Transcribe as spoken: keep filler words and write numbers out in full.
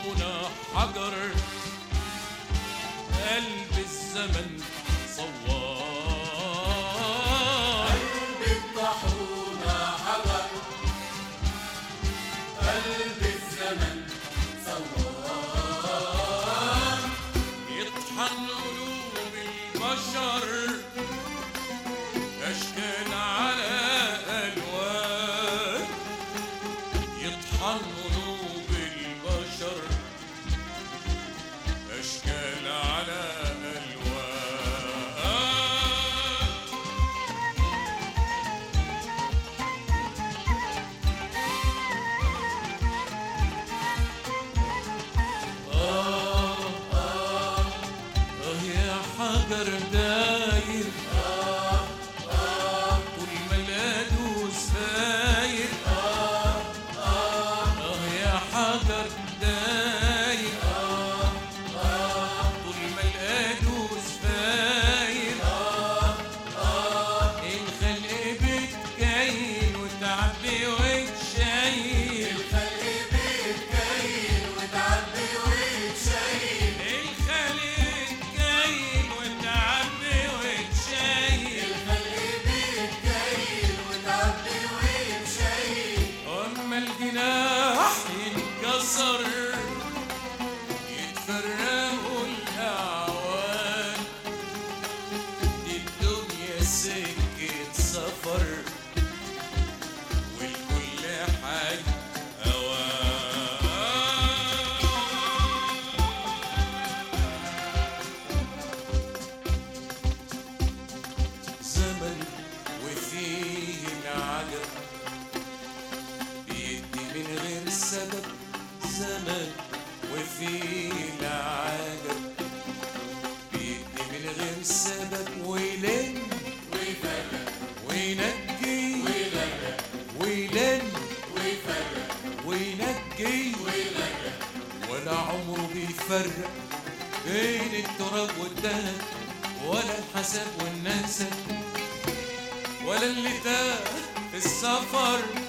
طحونا حجر قلب الزمن صوار. قلب الطحونا حجر قلب الزمن صوار. يطحن قلوب البشر أشكال على ألوان. يطحن قلوب البشر أشكال على ألوان. آه آه آه يا حجر داير طول ما القدوس فاير. آه يا حجر داير طول ما القدوس فاير. الخلق بتكين وتعبي وتشيل. الخلق بيتكين وتعبي وتشيل. الخلق كين وتعبي وتشيل. الخلق بيتكين وتعبي وتشيل. أما الجناح ينكسر يتفرقوا الأعوان. دي الدنيا سكة سفر والكل حي أوان. زمن وفيه العجب بيدي من غير سبب. زمن وفيه العجب بيدي من غير سبب. ويلن ويفرق وينجي ويغرق ويلن ويفرق وينجي ويغرق. ولا عمره بيفرق بين التراب والدهب ولا الحساب والنسب ولا اللي تاه في السفر